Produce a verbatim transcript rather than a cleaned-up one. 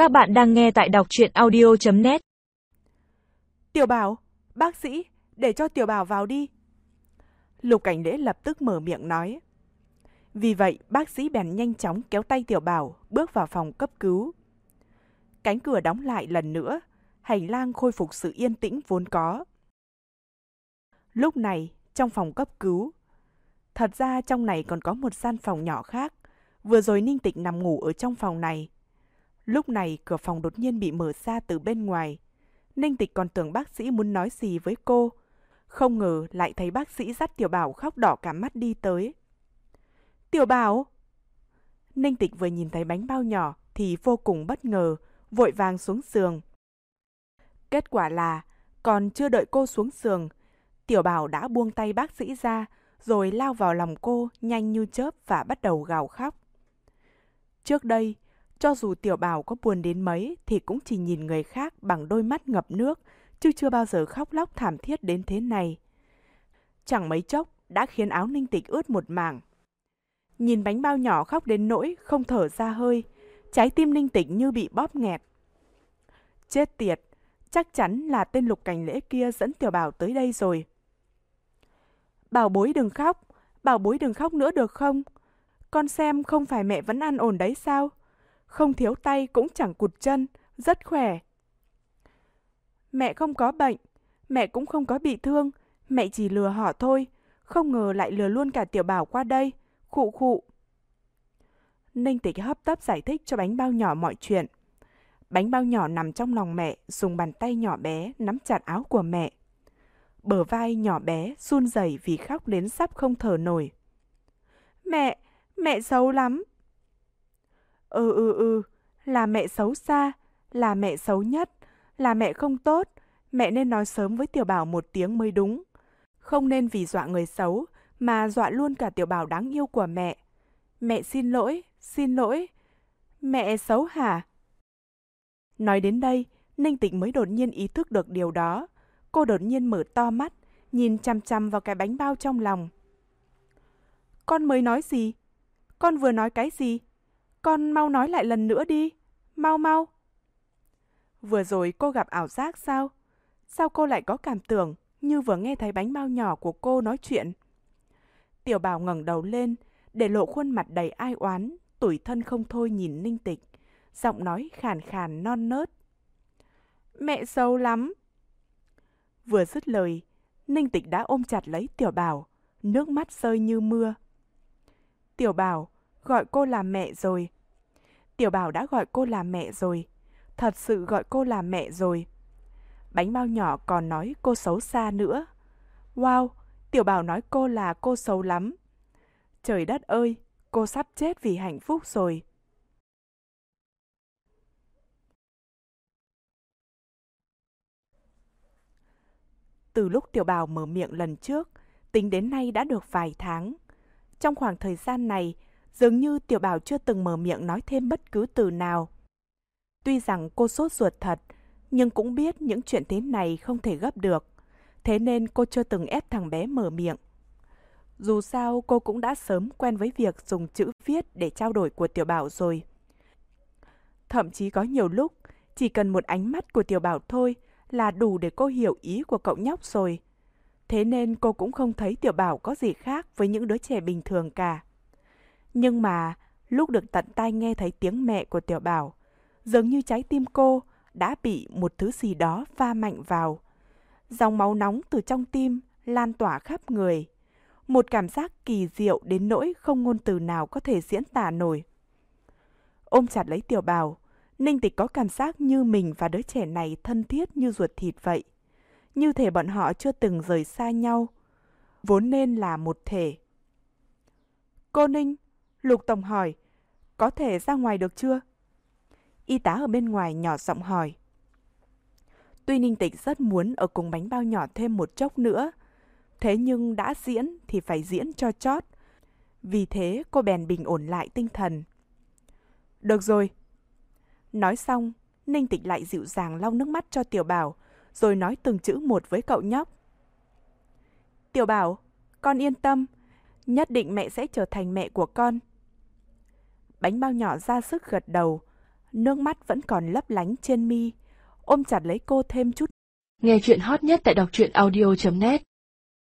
Các bạn đang nghe tại đọc truyện audio chấm net. Tiểu Bảo, bác sĩ, để cho Tiểu Bảo vào đi. Lục Cảnh Lễ lập tức mở miệng nói. Vì vậy, bác sĩ bèn nhanh chóng kéo tay Tiểu Bảo bước vào phòng cấp cứu. Cánh cửa đóng lại lần nữa, hành lang khôi phục sự yên tĩnh vốn có. Lúc này, trong phòng cấp cứu, thật ra trong này còn có một gian phòng nhỏ khác. Vừa rồi Ninh Tịch nằm ngủ ở trong phòng này. Lúc này cửa phòng đột nhiên bị mở ra từ bên ngoài. Ninh Tịch còn tưởng bác sĩ muốn nói gì với cô. Không ngờ lại thấy bác sĩ dắt Tiểu Bảo khóc đỏ cả mắt đi tới. Tiểu Bảo! Ninh Tịch vừa nhìn thấy bánh bao nhỏ thì vô cùng bất ngờ, vội vàng xuống giường. Kết quả là, còn chưa đợi cô xuống giường, Tiểu Bảo đã buông tay bác sĩ ra, rồi lao vào lòng cô nhanh như chớp và bắt đầu gào khóc. Trước đây, cho dù Tiểu Bảo có buồn đến mấy thì cũng chỉ nhìn người khác bằng đôi mắt ngập nước, chứ chưa bao giờ khóc lóc thảm thiết đến thế này. Chẳng mấy chốc đã khiến áo Ninh Tịch ướt một mảng. Nhìn bánh bao nhỏ khóc đến nỗi không thở ra hơi, trái tim Ninh Tịch như bị bóp nghẹt. Chết tiệt, chắc chắn là tên Lục Cảnh Lễ kia dẫn Tiểu Bảo tới đây rồi. Bảo bối đừng khóc, bảo bối đừng khóc nữa được không? Con xem không phải mẹ vẫn an ổn đấy sao? Không thiếu tay cũng chẳng cụt chân, rất khỏe. Mẹ không có bệnh, mẹ cũng không có bị thương, mẹ chỉ lừa họ thôi, không ngờ lại lừa luôn cả Tiểu Bảo qua đây, khụ khụ. Ninh Tịch hấp tấp giải thích cho bánh bao nhỏ mọi chuyện. Bánh bao nhỏ nằm trong lòng mẹ, dùng bàn tay nhỏ bé nắm chặt áo của mẹ. Bờ vai nhỏ bé run rẩy vì khóc đến sắp không thở nổi. Mẹ, mẹ xấu lắm. Ừ ừ ừ, là mẹ xấu xa, là mẹ xấu nhất, là mẹ không tốt, mẹ nên nói sớm với Tiểu Bảo một tiếng mới đúng. Không nên vì dọa người xấu mà dọa luôn cả Tiểu Bảo đáng yêu của mẹ. Mẹ xin lỗi, xin lỗi. Mẹ xấu hả? Nói đến đây, Ninh Tịch mới đột nhiên ý thức được điều đó. Cô đột nhiên mở to mắt, nhìn chằm chằm vào cái bánh bao trong lòng. Con mới nói gì? Con vừa nói cái gì? Con mau nói lại lần nữa đi. Mau mau. Vừa rồi cô gặp ảo giác sao? Sao cô lại có cảm tưởng như vừa nghe thấy bánh bao nhỏ của cô nói chuyện? Tiểu Bảo ngẩng đầu lên, để lộ khuôn mặt đầy ai oán, tủi thân không thôi nhìn Ninh Tịch. Giọng nói khàn khàn non nớt. Mẹ xấu lắm. Vừa dứt lời, Ninh Tịch đã ôm chặt lấy Tiểu Bảo, nước mắt rơi như mưa. Tiểu Bảo, gọi cô là mẹ rồi. Tiểu Bảo đã gọi cô là mẹ rồi. Thật sự gọi cô là mẹ rồi. Bánh bao nhỏ còn nói cô xấu xa nữa. Wow, Tiểu Bảo nói cô là cô xấu lắm. Trời đất ơi, cô sắp chết vì hạnh phúc rồi. Từ lúc Tiểu Bảo mở miệng lần trước, tính đến nay đã được vài tháng. Trong khoảng thời gian này, dường như Tiểu Bảo chưa từng mở miệng nói thêm bất cứ từ nào. Tuy rằng cô sốt ruột thật, nhưng cũng biết những chuyện thế này không thể gấp được. Thế nên cô chưa từng ép thằng bé mở miệng. Dù sao cô cũng đã sớm quen với việc dùng chữ viết để trao đổi của Tiểu Bảo rồi. Thậm chí có nhiều lúc, chỉ cần một ánh mắt của Tiểu Bảo thôi là đủ để cô hiểu ý của cậu nhóc rồi. Thế nên cô cũng không thấy Tiểu Bảo có gì khác với những đứa trẻ bình thường cả. Nhưng mà lúc được tận tai nghe thấy tiếng mẹ của Tiểu Bảo, dường như trái tim cô đã bị một thứ gì đó va mạnh vào. Dòng máu nóng từ trong tim lan tỏa khắp người. Một cảm giác kỳ diệu đến nỗi không ngôn từ nào có thể diễn tả nổi. Ôm chặt lấy Tiểu Bảo, Ninh Tịch có cảm giác như mình và đứa trẻ này thân thiết như ruột thịt vậy. Như thể bọn họ chưa từng rời xa nhau, vốn nên là một thể. Cô Ninh, Lục Tổng hỏi, có thể ra ngoài được chưa? Y tá ở bên ngoài nhỏ giọng hỏi. Tuy Ninh Tịch rất muốn ở cùng bánh bao nhỏ thêm một chốc nữa, thế nhưng đã diễn thì phải diễn cho chót. Vì thế cô bèn bình ổn lại tinh thần. Được rồi. Nói xong, Ninh Tịch lại dịu dàng lau nước mắt cho Tiểu Bảo, rồi nói từng chữ một với cậu nhóc. Tiểu Bảo, con yên tâm, nhất định mẹ sẽ trở thành mẹ của con. Bánh bao nhỏ ra sức gật đầu, nước mắt vẫn còn lấp lánh trên mi, ôm chặt lấy cô thêm chút. Nghe chuyện hot nhất tại đọc truyện audio chấm net